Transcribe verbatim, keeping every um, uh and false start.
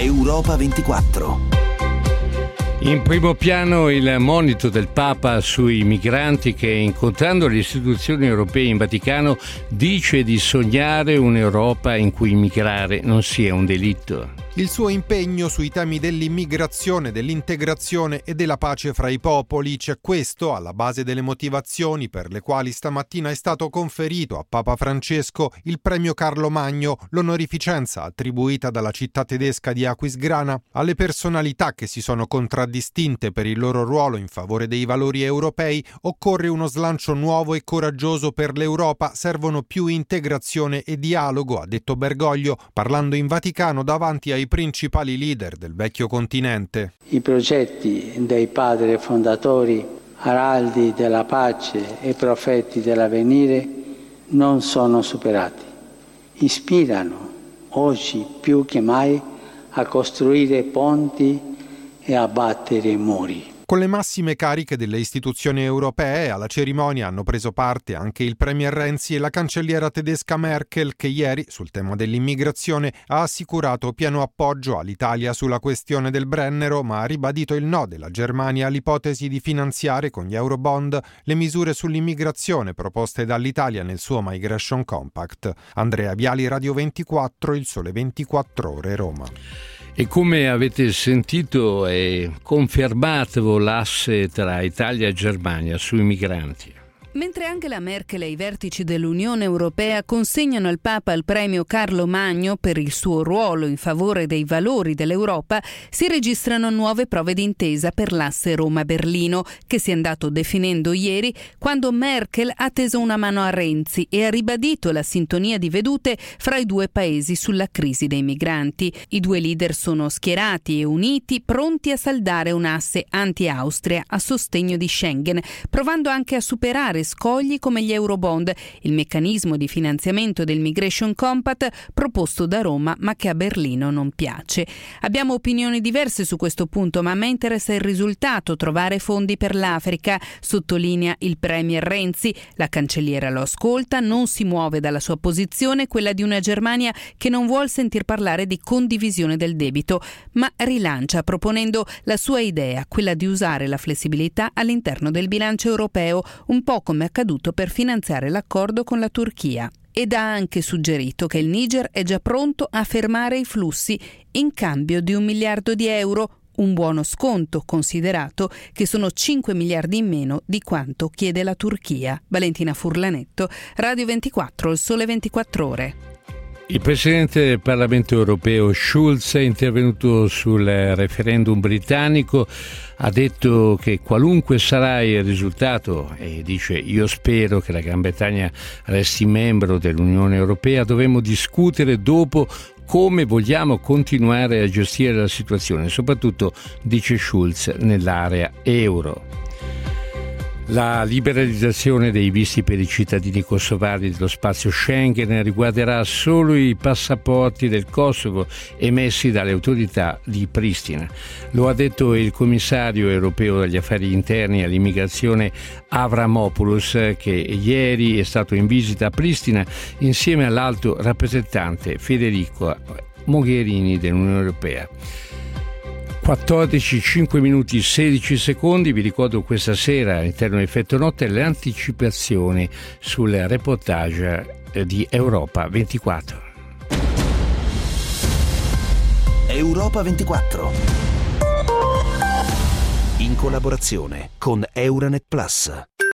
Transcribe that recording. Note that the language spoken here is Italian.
Europa ventiquattro. In primo piano il monito del Papa sui migranti che, incontrando le istituzioni europee in Vaticano, dice di sognare un'Europa in cui migrare non sia un delitto. Il suo impegno sui temi dell'immigrazione, dell'integrazione e della pace fra i popoli, c'è questo alla base delle motivazioni per le quali stamattina è stato conferito a Papa Francesco il premio Carlo Magno, l'onorificenza attribuita dalla città tedesca di Aquisgrana alle personalità che si sono contraddistinte per il loro ruolo in favore dei valori europei. Occorre uno slancio nuovo e coraggioso per l'Europa, servono più integrazione e dialogo, ha detto Bergoglio, parlando in Vaticano davanti ai principali leader del vecchio continente. I progetti dei padri fondatori, araldi della pace e profeti dell'avvenire, non sono superati. Ispirano, oggi più che mai, a costruire ponti e a battere muri. Con le massime cariche delle istituzioni europee alla cerimonia hanno preso parte anche il premier Renzi e la cancelliera tedesca Merkel, che ieri, sul tema dell'immigrazione, ha assicurato pieno appoggio all'Italia sulla questione del Brennero, ma ha ribadito il no della Germania all'ipotesi di finanziare con gli Eurobond le misure sull'immigrazione proposte dall'Italia nel suo Migration Compact. Andrea Viali, Radio ventiquattro, Il Sole ventiquattro Ore, Roma. E come avete sentito è confermato l'asse tra Italia e Germania sui migranti. Mentre Angela Merkel e i vertici dell'Unione Europea consegnano al Papa il premio Carlo Magno per il suo ruolo in favore dei valori dell'Europa, si registrano nuove prove d'intesa per l'asse Roma-Berlino, che si è andato definendo ieri quando Merkel ha teso una mano a Renzi e ha ribadito la sintonia di vedute fra i due paesi sulla crisi dei migranti. I due leader sono schierati e uniti, pronti a saldare un asse anti-Austria a sostegno di Schengen, provando anche a superare scogli come gli Eurobond, il meccanismo di finanziamento del Migration Compact proposto da Roma ma che a Berlino non piace. Abbiamo opinioni diverse su questo punto, ma a me interessa il risultato, trovare fondi per l'Africa, sottolinea il premier Renzi. La cancelliera lo ascolta, non si muove dalla sua posizione, quella di una Germania che non vuol sentir parlare di condivisione del debito, ma rilancia proponendo la sua idea, quella di usare la flessibilità all'interno del bilancio europeo, un po' come è accaduto per finanziare l'accordo con la Turchia. Ed ha anche suggerito che il Niger è già pronto a fermare i flussi in cambio di un miliardo di euro, un buono sconto considerato che sono cinque miliardi in meno di quanto chiede la Turchia. Valentina Furlanetto, Radio ventiquattro, Il Sole ventiquattro Ore. Il Presidente del Parlamento europeo Schulz è intervenuto sul referendum britannico, ha detto che qualunque sarà il risultato, e dice io spero che la Gran Bretagna resti membro dell'Unione Europea, dovremo discutere dopo come vogliamo continuare a gestire la situazione, soprattutto, dice Schulz, nell'area euro. La liberalizzazione dei visti per i cittadini kosovari dello spazio Schengen riguarderà solo i passaporti del Kosovo emessi dalle autorità di Pristina. Lo ha detto il commissario europeo agli affari interni e all'immigrazione Avramopoulos, che ieri è stato in visita a Pristina insieme all'alto rappresentante Federico Mogherini dell'Unione Europea. quattordici, cinque minuti, sedici secondi. Vi ricordo questa sera all'interno di Effetto Notte le anticipazioni sul reportage di Europa ventiquattro. Europa ventiquattro, in collaborazione con Euranet Plus.